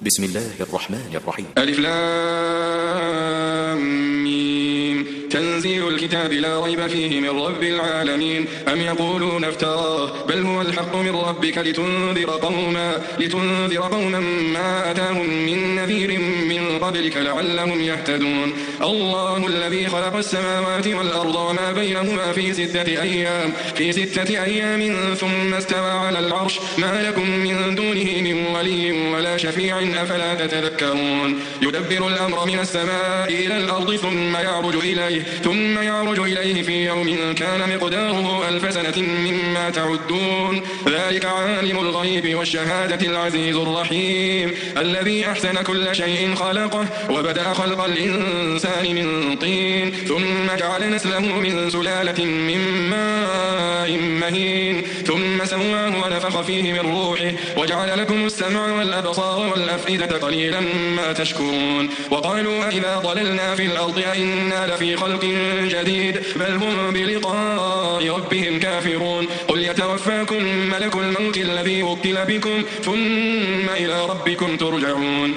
بسم الله الرحمن الرحيم. ألف لام ميم. تنزيل الكتاب لا ريب فيه من رب العالمين. أم يقولون افتراه بل هو الحق من ربك لتنذر قوما ما أتاهم من نذير من قبلك لعلهم يهتدون. الله الذي خلق السماوات والأرض وما بينهما في ستة أيام ثم استوى على العرش ما لكم من دونه من ولي ولا شفيع أفلا تتذكرون. يدبر الأمر من السماء إلى الأرض ثم يعرج إليه في يوم كان مقداره 1000 سنة مما تعدون. ذلك عالم الغيب والشهادة العزيز الرحيم الذي أحسن كل شيء خلقه وبدأ خلق الإنسان من طين ثم جعل نسله من سلالة من ماء مهين ثم سواه ونفخ فيه من روحه وجعل لكم السمع والأبصار والأفئدة قليلا ما تشكرون. وقالوا أئذا ضللنا في الأرض أئنا لفي خلق جديد بل هم بلقاء ربهم كافرون. قل يتوفاكم ملك الموت الذي وكل بكم ثم إلى ربكم ترجعون.